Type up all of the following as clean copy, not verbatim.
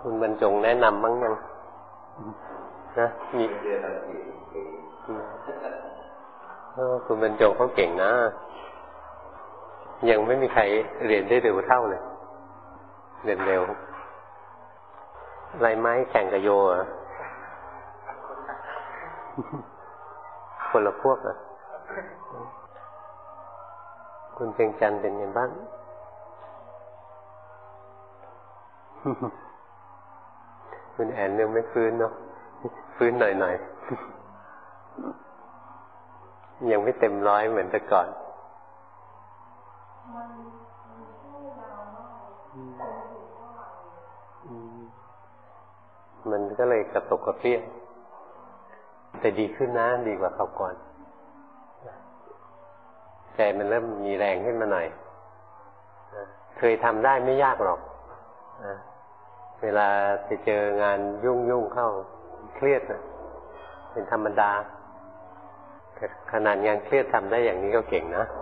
คุณบรรจงแนะนำบ้างยังนะมีคุณบรรจงเขาเก่งนะยังไม่มีใครเรียนได้เร็วเท่าเลยเรียนเร็วลายไม้แข่งกับโยอ่ะคนละพวกอ่ะคุณเพียงจันทร์เป็นไงบ้างคุณแอนยังไม่ฟื้นเนาะฟื้นหน่อยๆยังไม่เต็มร้อยเหมือนแต่ก่อนมันก็เลยกระตกกระเปี้ยแต่ดีขึ้นนะดีกว่าคราวก่อนใจมันเริ่มมีแรงขึ้นมาหน่อยเคยทำได้ไม่ยากหรอกเวลาไปเจองานยุ่งเข้าเครียดเป็นธรรมดาขนาดงานเครียดทำได้อย่างนี้ก็เก่งนะ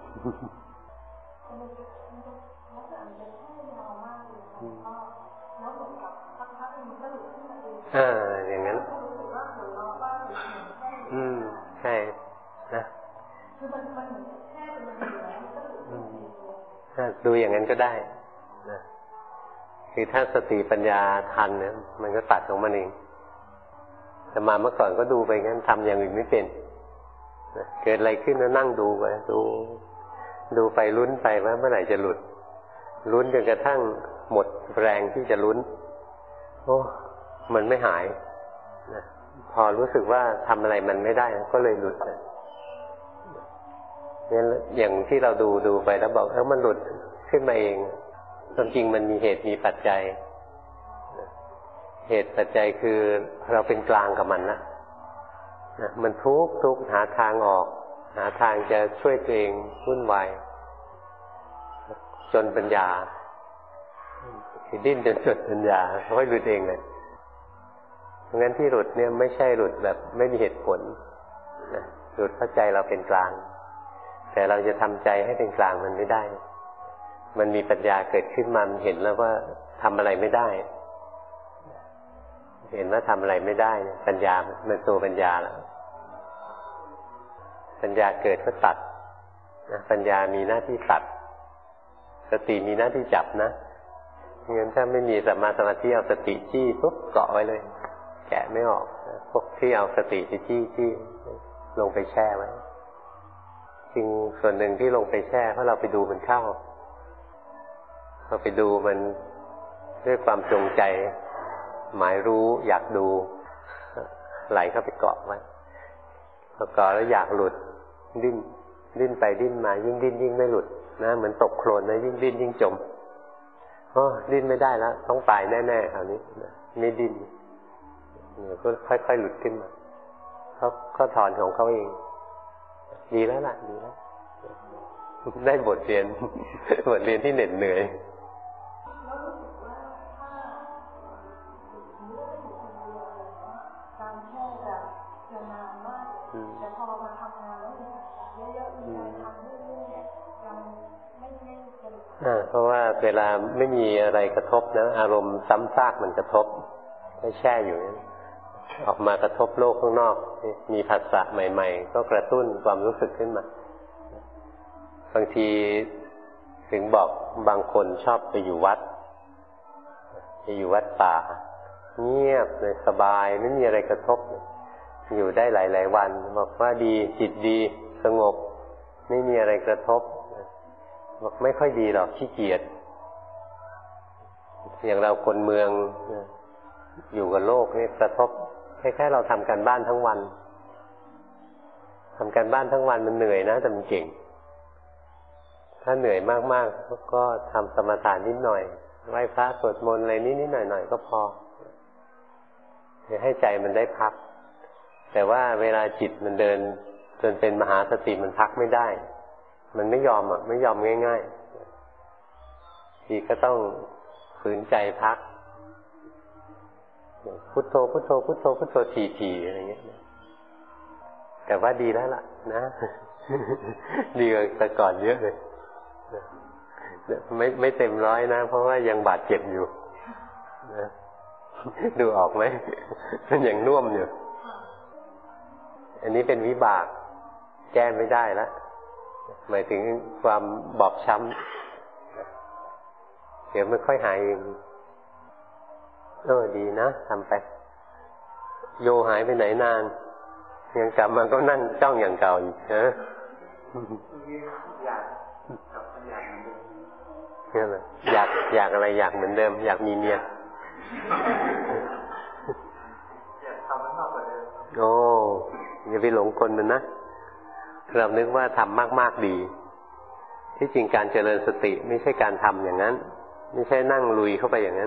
อย่างนั้นใช่นะดูอย่างนั้นก็ได้นะคือถ้าสติปัญญาทันเนี่ยมันก็ตัดของมันเองแต่มาเมื่อก่อนก็ดูไปงั้นทำอย่างอื่นไม่เป็นนะเกิดอะไรขึ้นแล้วนั่งดูไปดูไปลุ้นไปว่าเมื่อไหร่จะหลุดลุ้นจนกระทั่งหมดแรงที่จะลุ้นโอ้มันไม่หายนะพอรู้สึกว่าทำอะไรมันไม่ได้ก็เลยหลุดเลยงั้นอย่างที่เราดูไปแล้วบอกมันหลุดขึ้นมาเองความจริงมันมีเหตุมีปัจจัยเหตุปัจจัยคือเราเป็นกลางกับมันนะมันทุกข์หาทางออกหาทางจะช่วยตัวเองวุ่นวายจนปัญญาดิ้นจนจดปัญญาค่อยหลุดเองเลยเพราะงั้นที่หลุดเนี่ยไม่ใช่หลุดแบบไม่มีเหตุผลหลุดเพราะใจเราเป็นกลางแต่เราจะทำใจให้เป็นกลางมันไม่ได้มันมีปัญญาเกิดขึ้นมาเห็นแล้วว่าทำอะไรไม่ได้เห็นว่าทำอะไรไม่ได้ปัญญามันตัวปัญญาแล้วปัญญาเกิดก็ตัดปัญญามีหน้าที่ตัดสติมีหน้าที่จับนะงั้นถ้าไม่มีสัมมาสมาธิเอาสติจี้ปุ๊บเกาะไว้เลยแกะไม่ออกพวกที่เอาสติไปจี้ลงไปแช่ไว้จริงส่วนหนึ่งที่ลงไปแช่เพราะเราไปดูมันเข้าเราไปดูมันด้วยความจงใจหมายรู้อยากดูไหลเข้าไปเกาะไว้พอเกาะแล้วอยากหลุดดิ้นไปดิ้นมายิ่งดิ้นยิ่งไม่หลุดนะเหมือนตกโคลนนะยิ่งดิ้นยิ่งจมดิ้นไม่ได้แล้วต้องตายแน่ๆคราวนี้ไม่ดิ้นก็ค่อยๆหลุดขึ้นมาเขาถอนของเขาเองดีแล้วล่ะดีแล้วได้บทเรียนที่เหน็ดเหนื่อยเพราะว่าเวลาไม่มีอะไรกระทบนะอารมณ์ซ้ำซากมันกระทบไม่แช่อยู่ออกมากระทบโลกข้างนอกมีผัสสะใหม่ๆก็กระตุ้นความรู้สึกขึ้นมาบางทีถึงบอกบางคนชอบไปอยู่วัดป่าเงียบเลยสบายไม่มีอะไรกระทบอยู่ได้หลายๆวันบอกว่าดีจิตดีสงบไม่มีอะไรกระทบบอกไม่ค่อยดีหรอกขี้เกียจอย่างเราคนเมืองอยู่กับโลกนี่กระทบคล้ายๆเราทำการบ้านทั้งวันมันเหนื่อยนะแต่มันเก่งถ้าเหนื่อยมากๆก็ทำสมถะนิดหน่อยไหว้พระสวดมนต์อะไรนิดๆหน่อยๆก็พอให้ใจมันได้พักแต่ว่าเวลาจิตมันเดินจนเป็นมหาสติมันพักไม่ได้มันไม่ยอมง่ายๆทีก็ต้องฝืนใจพักพุทโธพุทโธพุทโธพุทโธทีๆอะไรเงี้ยแต่ว่าดีแล้วล่ะนะดีกว่าแต่ก่อนเยอะเลยไม่เต็มร้อยนะเพราะว่ายังบาดเจ็บอยู่นะดูออกไหมมันยังน่วมอยู่อันนี้เป็นวิบากแก้ไม่ได้แล้วหมายถึงความบอบช้ำเดี๋ยวมันค่อยหายเองดีนะทำไปโยหายไปไหนนานยังกลับมาก็นั่งจ้องอย่างเก่าอีกนะอยากอะไรอยากเหมือนเดิมอยากมีเมียโอ้อย่าไปหลงคนมันนะเรานึกว่าทำมากๆดีที่จริงการเจริญสติไม่ใช่การทำอย่างนั้นไม่ใช่นั่งลุยเข้าไปอย่างนั้น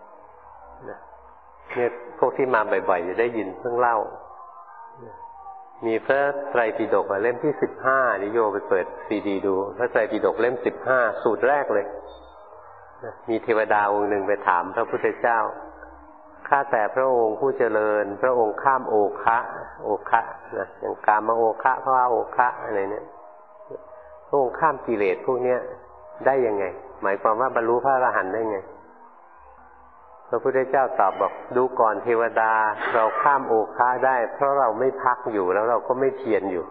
เนี่ยพวกที่มาบ่อยๆจะได้ยินเพิ่งเล่ามีพระไตรปิฎกเล่มที่15นิโยไปเปิดซีดีดูพระไตรปิฎกเล่ม15สูตรแรกเลยมีเทวดาองค์หนึ่งไปถามพระพุทธเจ้าข้าแต่พระองค์ผู้เจริญพระองค์ข้ามโอคะนะอย่างกามโอคะภวโอคะอะไรเนี่ยพระองค์ข้ามกิเลสพวกเนี้ยได้ยังไงหมายความว่าบรรลุพระอรหันต์ได้ไงพระพุทธเจ้าตอบบอกดูก่อนเทวดาเราข้ามโอคะได้เพราะเราไม่พักอยู่แล้วเราก็ไม่เพียรอยู่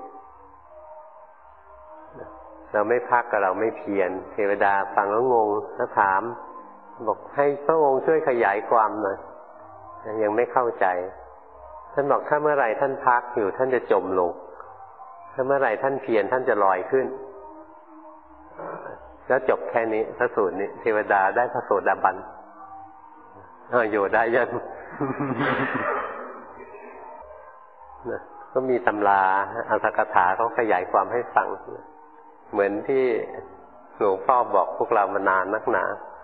เราไม่พักกับเราไม่เพียรเทวดาฟังแล้วงงแล้วถามบอกให้พระองค์ช่วยขยายความหน่อยยังไม่เข้าใจท่านบอกถ้าเมื่อไหร่ท่านพักอยู่ท่านจะจมลงถ้าเมื่อไหร่ท่านเพียรท่านจะลอยขึ้นแล้วจบแค่นี้พระสูตรนี้เทวดาได้พระโสดาบันอยู่ได้ยันก็มีตำราอัตถกถาเขาขยายความให้ฟังเหมือนที่หลวงพ่อบอกพวกเรามานานนักหนา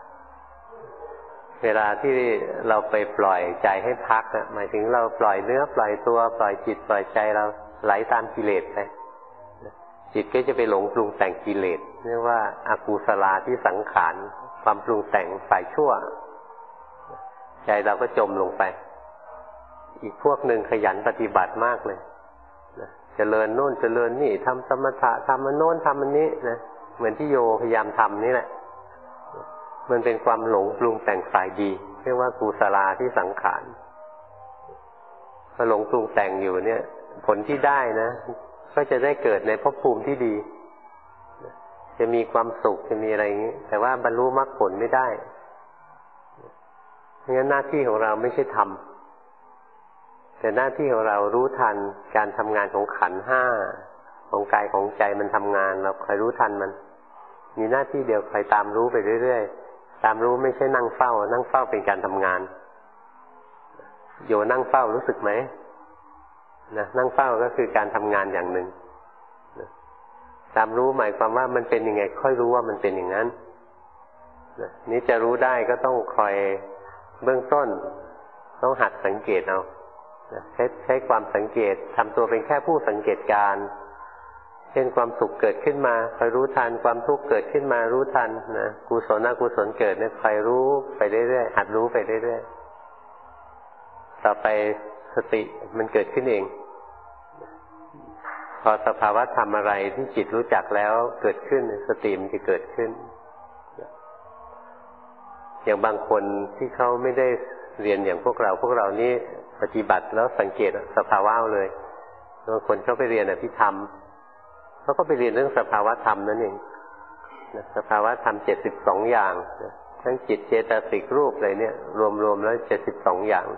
เวลาที่เราไปปล่อยใจให้พักหมายถึงเราปล่อยเนื้อปล่อยตัวปล่อยจิตปล่อยใจเราไหลตามกิเลสไปจิตก็จะไปหลงปรุงแต่งกิเลสเรียกว่าอกุศลาที่สังขารความปรุงแต่งฝ่ายชั่วใจเราก็จมลงไปอีกพวกหนึ่งขยันปฏิบัติมากเลยเจริญโน่นเจริญนี่ทำสมถะทำอันโน้นทำอันนี้นะเหมือนที่โยพยายามทำนี่แหละมันเป็นความหลงปรุงแต่งฝ่ายดีเรียกว่ากุศลาที่สังขารพอหลงปรุงแต่งอยู่เนี่ยผลที่ได้นะก็จะได้เกิดในภพภูมิที่ดีจะมีความสุขจะมีอะไรอย่างนี้แต่ว่าบรรลุมรรคผลไม่ได้เพราะงั้นหน้าที่ของเราไม่ใช่ทำแต่หน้าที่ของเรารู้ทันการทำงานของขันธ์ห้าของกายของใจมันทำงานเราคอยรู้ทันมันมีหน้าที่เดียวคอยตามรู้ไปเรื่อยๆตามรู้ไม่ใช่นั่งเฝ้านั่งเฝ้าเป็นการทำงานโยนั่งเฝ้ารู้สึกไหมนะนั่งเฝ้าก็คือการทำงานอย่างหนึ่งนะตามรู้หมายความว่ามันเป็นยังไงค่อยรู้ว่ามันเป็นอย่างนั้นนะนี้จะรู้ได้ก็ต้องคอยเบื้องต้นต้องหัดสังเกตเอาใช้ความสังเกตทำตัวเป็นแค่ผู้สังเกตการเช่นความสุขเกิดขึ้นมาคอยรู้ทันความทุกข์เกิดขึ้นมารู้ทันนะกุศลอกุศลเกิดเนี่ยคอยรู้ไปเรื่อยๆหัดรู้ไปเรื่อยๆต่อไปสติมันเกิดขึ้นเองพอสภาวะธรรมอะไรที่จิตรู้จักแล้วเกิดขึ้นสติมันจะเกิดขึ้นอย่างบางคนที่เขาไม่ได้เรียนอย่างพวกเรานี่ปฏิบัติแล้วสังเกตสภาวะเลยบางคนเขาไปเรียนอภิธรรมเขาก็ไปเรียนเรื่องสภาวะธรรมนั่นเองสภาวะธรรม72อย่างทั้งจิตเจตสิกรูปอะไรเนี่ยรวมๆแล้ว72อย่าง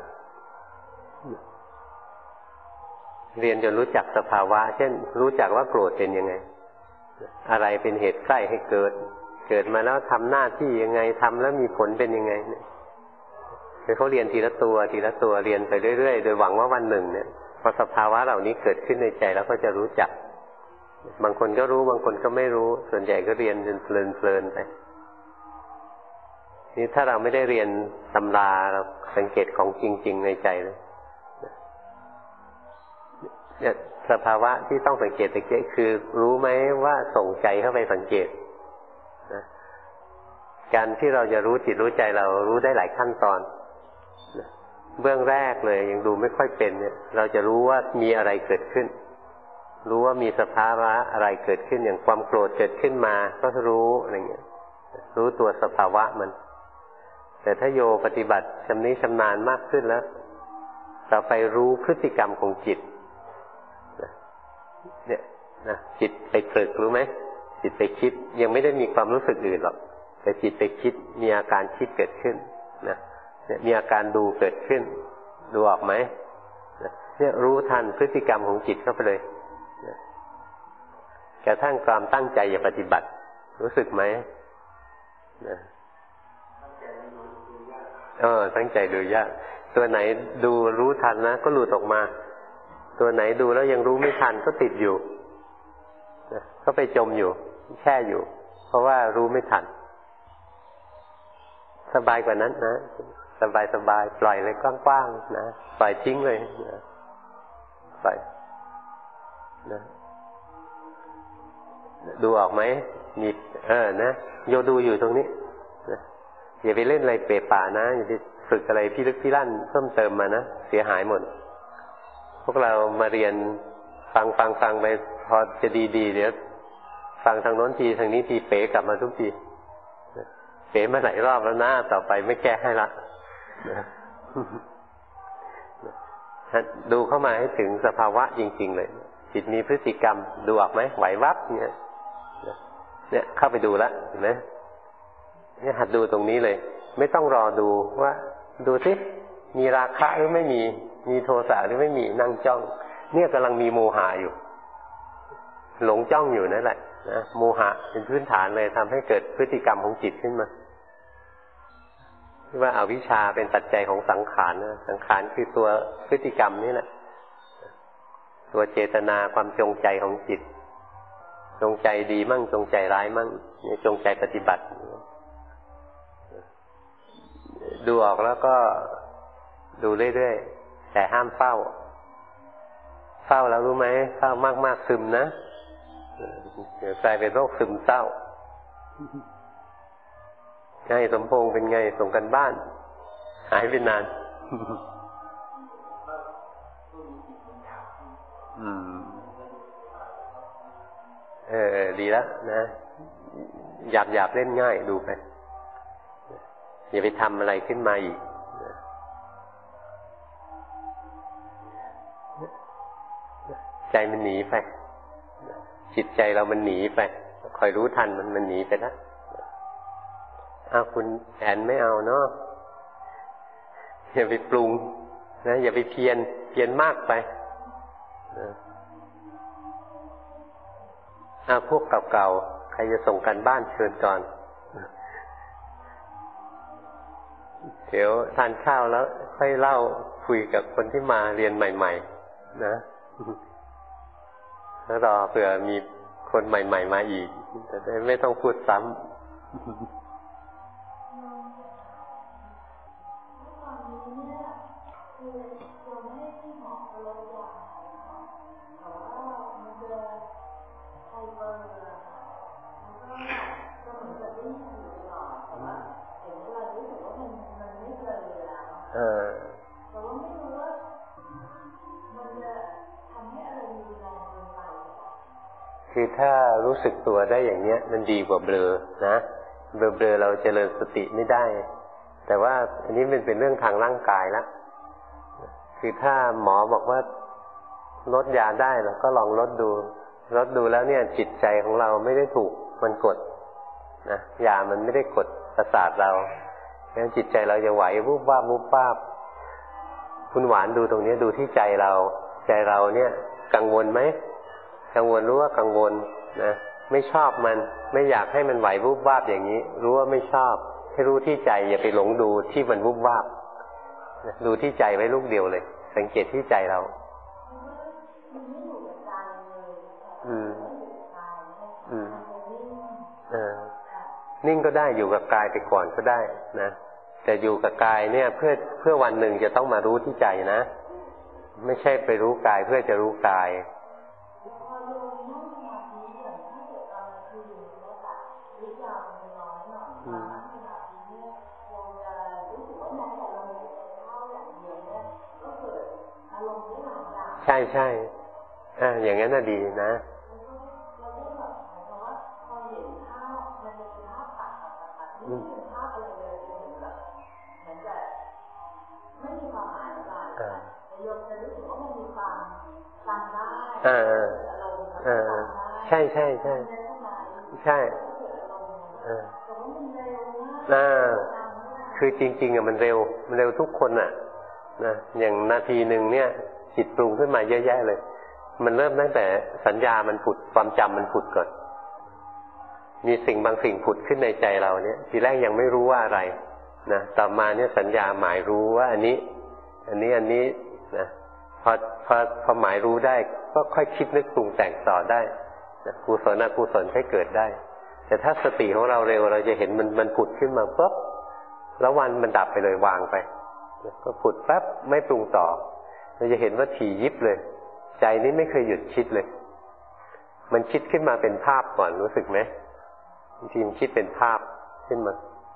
เรียนจนรู้จักสภาวะเช่นรู้จักว่าโกรธเป็นยังไงอะไรเป็นเหตุใกล้ให้เกิดมาแล้วทำหน้าที่ยังไงทำแล้วมีผลเป็นยังไงเนี่ยคือเขาเรียนทีละตัวเรียนไปเรื่อยๆโดยหวังว่าวันหนึ่งเนี่ยพอสภาวะเหล่านี้เกิดขึ้นในใจแล้วก็จะรู้จักบางคนก็รู้บางคนก็ไม่รู้ส่วนใหญ่ก็เรียนจนเพลินไปนี่ถ้าเราไม่ได้เรียนตำราเราสังเกตของจริงๆในใจเลยเนี่ยสภาวะที่ต้องสังเกตคือรู้ไหมว่าส่งใจเข้าไปสังเกตนะการที่เราจะรู้จิตรู้ใจเรารู้ได้หลายขั้นตอนนะเบื้องแรกเลยยังดูไม่ค่อยเป็นเนี่ยเราจะรู้ว่ามีอะไรเกิดขึ้นรู้ว่ามีสภาวะอะไรเกิดขึ้นอย่างความโกรธเกิดขึ้นมาก็รู้อะไรเงี้ยรู้ตัวสภาวะมันแต่แต่ถ้าโยปฏิบัติชำนิชำนาญมากขึ้นแล้วต่อไปรู้พฤติกรรมของจิตเนี่ยนะจิตไปตรึกรู้ไหมจิตไปคิดยังไม่ได้มีความรู้สึกอื่นหรอกแต่จิตไปคิดมีอาการคิดเกิดขึ้นนะเนี่ยมีอาการดูเกิดขึ้นดูออกไหมเนี่ยรู้ทันพฤติกรรมของจิตเข้าไปเลยกระทั่งความตั้งใจอย่าปฏิบัติรู้สึกไหมนะตั้งใจดูยากตัวไหนดูรู้ทันนะก็หลุดออกมาตัวไหนดูแล้วยังรู้ไม่ทันก็ติดอยู่นะก็ไปจมอยู่แช่อยู่เพราะว่ารู้ไม่ทันสบายกว่านั้นนะสบายปล่อยเลยกว้างๆนะปล่อยทิ้งเลยนะปล่อยนะดูออกไหมมีนะโยดูอยู่ตรงนี้นะอย่าไปเล่นอะไรเปะป่านะอย่าไปฝึกอะไรพิลึกพิลั่นเพิ่มเติมมานะเสียหายหมดพวกเรามาเรียนฟังไปพอจะดีเดี๋ยวฟังทางโน้นทีทางนี้ทีเป๋กลับมาทุกทีเป๋มาหลายรอบแล้วนะต่อไปไม่แก้ให้ละดูเข้ามาให้ถึงสภาวะจริงๆเลยจิตมีพฤติกรรมดูออกไหมไหววับเนี่ยเข้าไปดูแล้วเห็นไหมเนี่ยหัดดูตรงนี้เลยไม่ต้องรอดูว่าดูสิมีราคะหรือไม่มีโทสะหรือไม่มีนั่งจ้องเนี่ยกำลังมีโมหะอยู่หลงจ้องอยู่นั่นแหละนะโมหะเป็นพื้นฐานเลยทำให้เกิดพฤติกรรมของจิตขึ้นมาที่ว่าอวิชชาเป็นปัจจัยของสังขารนะสังขารคือตัวพฤติกรรมนี่แหละตัวเจตนาความจงใจของจิตจงใจดีมั่งจงใจร้ายมั่งนี่จงใจปฏิบัติดูออกแล้วก็ดูเรื่อยๆแต่ห้ามเฝ้าแล้วรู้ไหมเฝ้ามากๆซึมนะเดี๋ยวกลายเป็นโรคซึมเศร้าไงสมพงษ์เป็นไงส่งกันบ้านหายไปนานดีแล้วนะหยาบเล่นง่ายดูไปอย่าไปทำอะไรขึ้นมาอีกใจมันหนีไปจิตใจเรามันหนีไปคอยรู้ทันมันหนีไปแล้วคุณแอนไม่เอาเนาะอย่าไปปรุงนะอย่าไปเพียนมากไปพวกเก่าๆใครจะส่งกันบ้านเชิญก่อนเดี๋ยวทานข้าวแล้วค่อยเล่าคุยกับคนที่มาเรียนใหม่ๆนะแล้วรอเผื่อมีคนใหม่ๆมาอีกจะได้ไม่ต้องพูดซ้ำคือถ้ารู้สึกตัวได้อย่างเนี้ยมันดีกว่าเบลอนะเบลอเราเจริญสติไม่ได้แต่ว่าอันนี้มันเป็นเรื่องทางร่างกายละคือถ้าหมอบอกว่าลดยาได้เราก็ลองลดดูแล้วเนี่ยจิตใจของเราไม่ได้ถูกมันกดนะยามันไม่ได้กดประสาทเรางั้นจิตใจเราจะไหววูบวาบคุณหวานดูตรงนี้ดูที่ใจเราเนี่ยกังวลไหมกังวลรู้ว่ากังวลนะไม่ชอบมันไม่อยากให้มันไหววูบวาบอย่างนี้รู้ว่าไม่ชอบให้รู้ที่ใจอย่าไปหลงดูที่มันวูบวาบดูที่ใจไว้ลูกเดียวเลยสังเกตที่ใจเรานิ่งก็ได้อยู่กับกายไปก่อนก็ได้นะแต่อยู่กับกายเนี่ยเพื่อวันหนึ่งจะต้องมารู้ที่ใจนะไม่ใช่ไปรู้กายเพื่อจะรู้กายใช่อย่างนั้นน่ะดีนะใช่ใช่ใช่ใช่คือจริงๆมันเร็วทุกคนนะอย่างนาทีหนึ่งเนี่ยจิตปรุงขึ้นมาเยอะแยะเลยมันเริ่มตั้งแต่สัญญามันผุดความจำมันผุดก่อนมีสิ่งบางสิ่งผุดขึ้นในใจเราเนี่ยทีแรกยังไม่รู้ว่าอะไรนะต่อมาเนี่ยสัญญาหมายรู้ว่าอันนี้นะพอหมายรู้ได้ก็ค่อยคิดนึกปรุงแต่งต่อได้นะกุศลอกุศลให้เกิดได้แต่ถ้าสติของเราเร็วเราจะเห็นมันผุดขึ้นมาปุ๊บแล้ววันมันดับไปเลยวางไปก็ผุดแป๊บไม่ปรุงต่อเราจะเห็นว่าถี่ยิบเลยใจนี้ไม่เคยหยุดคิดเลยมันคิดขึ้นมาเป็นภาพก่อนรู้สึกไหมบางทีมันคิดเป็นภาพขึ้นมา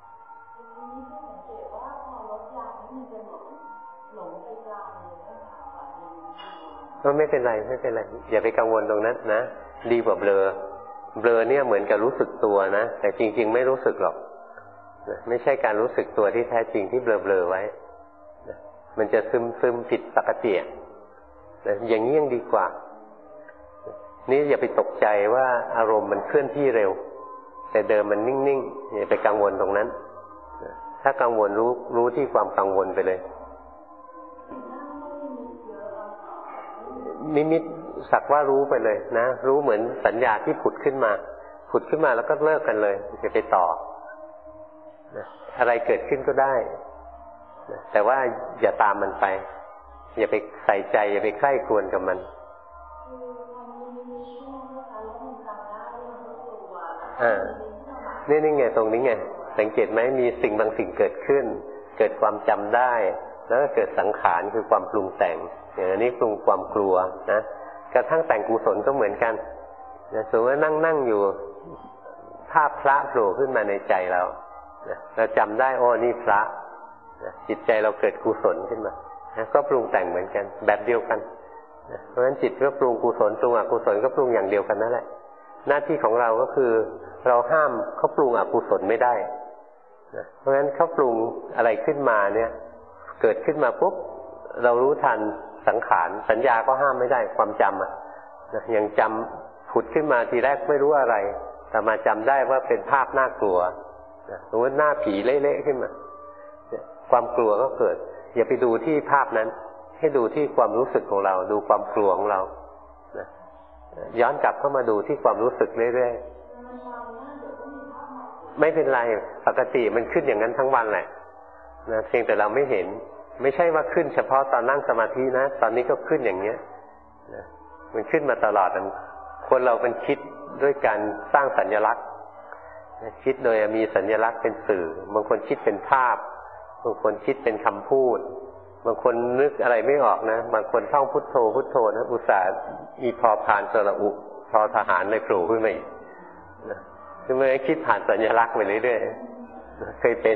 ก็ไม่เป็นไรอย่าไปกังวลตรงนั้นนะดีกว่าเบลอเนี่ยเหมือนกับรู้สึกตัวนะแต่จริงๆไม่รู้สึกหรอกไม่ใช่การรู้สึกตัวที่แท้จริงที่เบลอไว้มันจะซึมผิดปกติอย่างนี้ยังดีกว่านี่อย่าไปตกใจว่าอารมณ์มันเคลื่อนที่เร็วแต่เดิมมันนิ่งๆอย่าไปกังวลตรงนั้นถ้ากังวลรู้ที่ความกังวลไปเลยนิมิตสักว่ารู้ไปเลยนะรู้เหมือนสัญญาที่ผุดขึ้นมาแล้วก็เลิกกันเลยจะไปต่ออะไรเกิดขึ้นก็ได้แต่ว่าอย่าตามมันไปอย่าไปใส่ใจอย่าไปใคร่ครวญกับมันนี่ไงตรงนี้ไงสังเกตไหมมีสิ่งบางสิ่งเกิดขึ้นเกิดความจำได้แล้วก็เกิดสังขารคือความปรุงแต่งอย่างนี้ปรุงความกลัวนะกระทั่งแต่งกุศลก็เหมือนกันสมมติว่านั่งอยู่ภาพพระโผล่ขึ้นมาในใจเราเราจำได้โอ้นี่พระจิตใจเราเกิดกุศลขึ้นมาก็ปรุงแต่งเหมือนกันแบบเดียวกันเพราะฉะนั้นจิตก็ปรุงกุศลปรุงอกุศลก็ปรุงอย่างเดียวกันนั่นแหละหน้าที่ของเราก็คือเราห้ามเขาปรุงอกุศลไม่ได้เพราะฉะนั้นเขาปรุงอะไรขึ้นมาเนี่ยเกิดขึ้นมาปุ๊บเรารู้ทันสังขารสัญญาก็ห้ามไม่ได้ความจำยังจำผุดขึ้นมาทีแรกไม่รู้อะไรแต่มาจำได้ว่าเป็นภาพน่ากลัวสมมติหน้าผีเละๆขึ้นมาความกลัวก็เกิดอย่าไปดูที่ภาพนั้นให้ดูที่ความรู้สึกของเราดูความกลัวของเราย้อนกลับเข้ามาดูที่ความรู้สึกเรื่อยๆไม่เป็นไรปกติมันขึ้นอย่างนั้นทั้งวันแหละนะเพียงแต่เราไม่เห็นไม่ใช่ว่าขึ้นเฉพาะตอนนั่งสมาธินะตอนนี้ก็ขึ้นอย่างเนี้ยนะมันขึ้นมาตลอดคนเราเป็นคิดด้วยการสร้างสัญลักษณ์คิดโดยมีสัญลักษณ์เป็นสื่อบางคนคิดเป็นภาพบางคนคิดเป็นคำพูดบางคนนึกอะไรไม่ออกนะบางคนท่องพุทโธพุทโธนะอุตส่าห์มีพอพานสระอุทอทหารในโผล่ขึ้นมาอีกคือไม่คิดผ่านสัญลักษณ์ไปเรื่อยๆเคยเป็น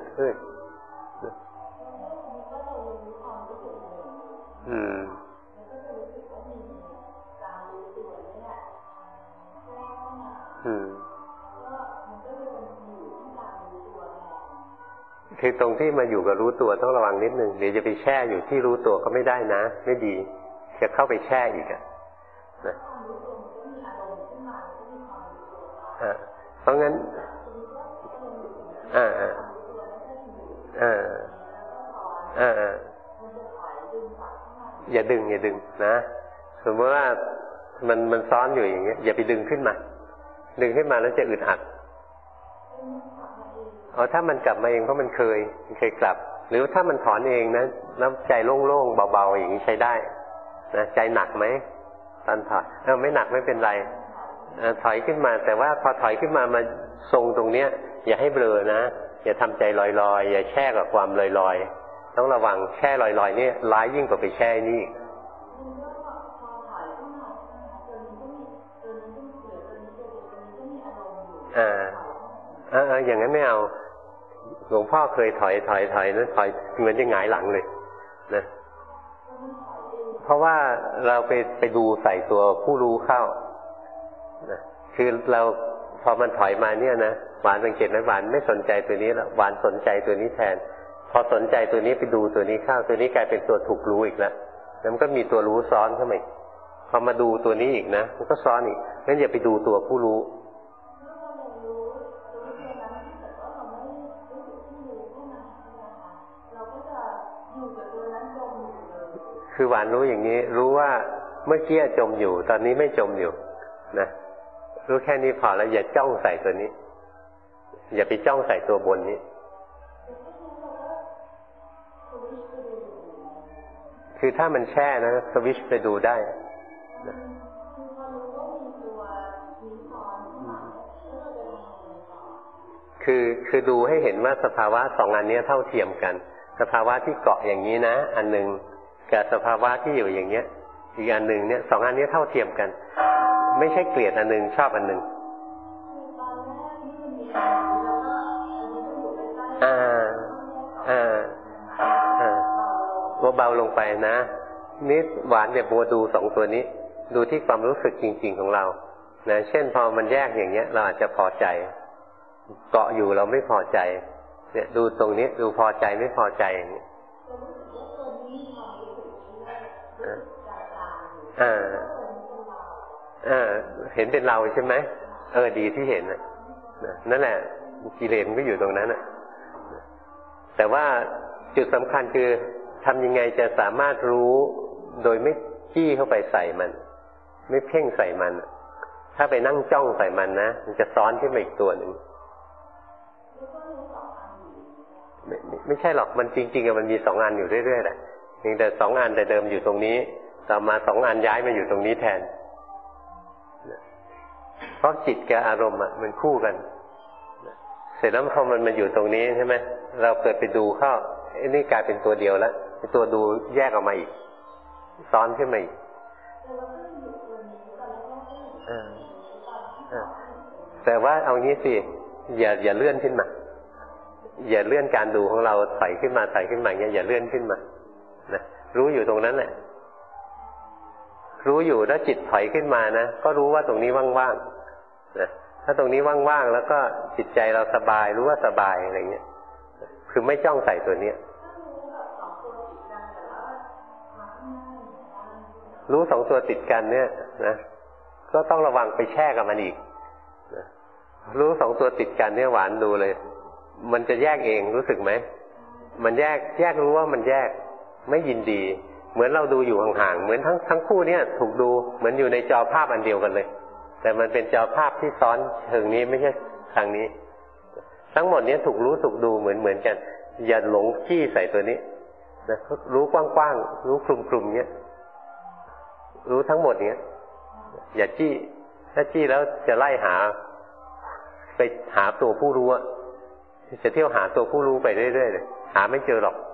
คือตรงที่มาอยู่กับรู้ตัวต้องระวังนิดนึงเดี๋ยวจะไปแช่อยู่ที่รู้ตัวก็ไม่ได้นะไม่ดีจะเข้าไปแช่อีกนะเพราะงั้นอย่าดึงนะสมมติว่ามันซ้อนอยู่อย่างเงี้ยอย่าไปดึงขึ้นมาแล้วจะอึดอัดถ้ามันกลับมาเองเพราะมันเคยกลับหรือถ้ามันถอนเองนะน้ำใจโล่งๆเบาๆอย่างนี้ใช้ได้นะใจหนักไหมตอนถอยไม่หนักไม่เป็นไรถอยขึ้นมาแต่ว่าพอถอยขึ้นมาทรงตรงเนี้ยอย่าให้เบลอนะอย่าทำใจลอยๆอย่าแช่กับความลอยๆต้องระวังแช่ลอยๆนี่ร้ายยิ่งกว่าไปแช่นี่อย่างนั้นไม่เอาหลวงพ่อเคยถอยนั้นถอยเหมือนจะหงายหลังเลยนะเพราะว่าเราไปดูใส่ตัวผู้รู้เข้านะคือเราพอมันถอยมาเนี่ยนะหวานสังเกตไหมหวานไม่สนใจตัวนี้แล้วหวานสนใจตัวนี้แทนพอสนใจตัวนี้ไปดูตัวนี้เข้าตัวนี้กลายเป็นตัวถูกรู้อีกแล้วแล้วมันก็มีตัวรู้ซ้อนเข้ามาพอมาดูตัวนี้อีกนะมันก็ซ้อนอีกงั้นอย่าไปดูตัวผู้รู้คือหวานรู้อย่างนี้รู้ว่าเมื่อกี้จมอยู่ตอนนี้ไม่จมอยู่นะรู้แค่นี้พอแล้วอย่าจ้องใส่ตัวนี้อย่าไปจ้องใส่ตัวบนนี้คือถ้ามันแช่นะสวิชไปดูได้นะคือดูให้เห็นว่าสภาวะสองอันนี้เท่าเทียมกันสภาวะที่เกาะอย่างนี้นะอันหนึ่งกับสภาวะที่อยู่อย่างเนี้ยอีกอันหนึ่งเนี่ยสองอันนี้เท่าเทียมกันไม่ใช่เกลียดอันหนึ่งชอบอันหนึ่งเบาลงไปนะนิดหวานเนี่ยบัวดูสองตัวนี้ดูที่ความรู้สึกจริงๆของเรานะเช่นพอมันแยกอย่างเนี้ยเราอาจจะพอใจเกาะอยู่เราไม่พอใจเนี่ยดูตรงนี้ดูพอใจไม่พอใจอย่างนี้เห็นเป็นเราใช่ไหมดีที่เห็นนะนั่นแหละกิเลสมันก็อยู่ตรงนั้นนะแต่ว่าจุดสำคัญคือทำยังไงจะสามารถรู้โดยไม่จี้เข้าไปใส่มันไม่เพ่งใส่มันถ้าไปนั่งจ้องใส่มันนะมันจะซ้อนขึ้นมาอีกตัวหนึ่งไม่ใช่หรอกมันจริงๆมันมีสองอันอยู่เรื่อยๆแหละเพียงแต่สองอันแต่เดิมอยู่ตรงนี้ต่อมาสองอันย้ายมาอยู่ตรงนี้แทนเพราะจิตกับอารมณ์มันคู่กันเสร็จแล้วพอมันมาอยู่ตรงนี้ใช่ไหมเราเกิดไปดูเข้านี่กลายเป็นตัวเดียวแล้วตัวดูแยกออกมาอีกซ้อนขึ้นมาอีกแต่ว่าเอางี้สิอย่าเลื่อนขึ้นมาอย่าเลื่อนการดูของเราใส่ขึ้นมาเงี้ยอย่าเลื่อนขึ้นมานะรู้อยู่ตรงนั้นแหละรู้อยู่แล้วจิตถอยขึ้นมานะก็รู้ว่าตรงนี้ว่างๆนะถ้าตรงนี้ว่างๆแล้วก็จิตใจเราสบายรู้ว่าสบายอะไรเงี้ยคือไม่จ้องใส่ตัวนี้รู้สองตัวติดกันเนี่ยนะก็ต้องระวังไปแช่กับมันอีกนะรู้สองตัวติดกันเนี่ยหวานดูเลยมันจะแยกเองรู้สึกไหมมันแยกรู้ว่ามันแยกไม่ยินดีเหมือนเราดูอยู่ห่างๆเหมือนทั้งคู่เนี่ยถูกดูเหมือนอยู่ในจอภาพอันเดียวกันเลยแต่มันเป็นจอภาพที่ซ้อนเชิงนี้ไม่ใช่ทางนี้ทั้งหมดนี้ถูกรู้ถูกดูเหมือนกันอย่าหลงขี้ใส่ตัวนี้นะรู้กว้างๆรู้คลุมๆเนี้ยรู้ทั้งหมดเนี้ยอย่าจี้ถ้าจี้แล้วจะไล่ไปหาตัวผู้รู้จะเที่ยวหาตัวผู้รู้ไปเรื่อยๆเลยหาไม่เจอหรอก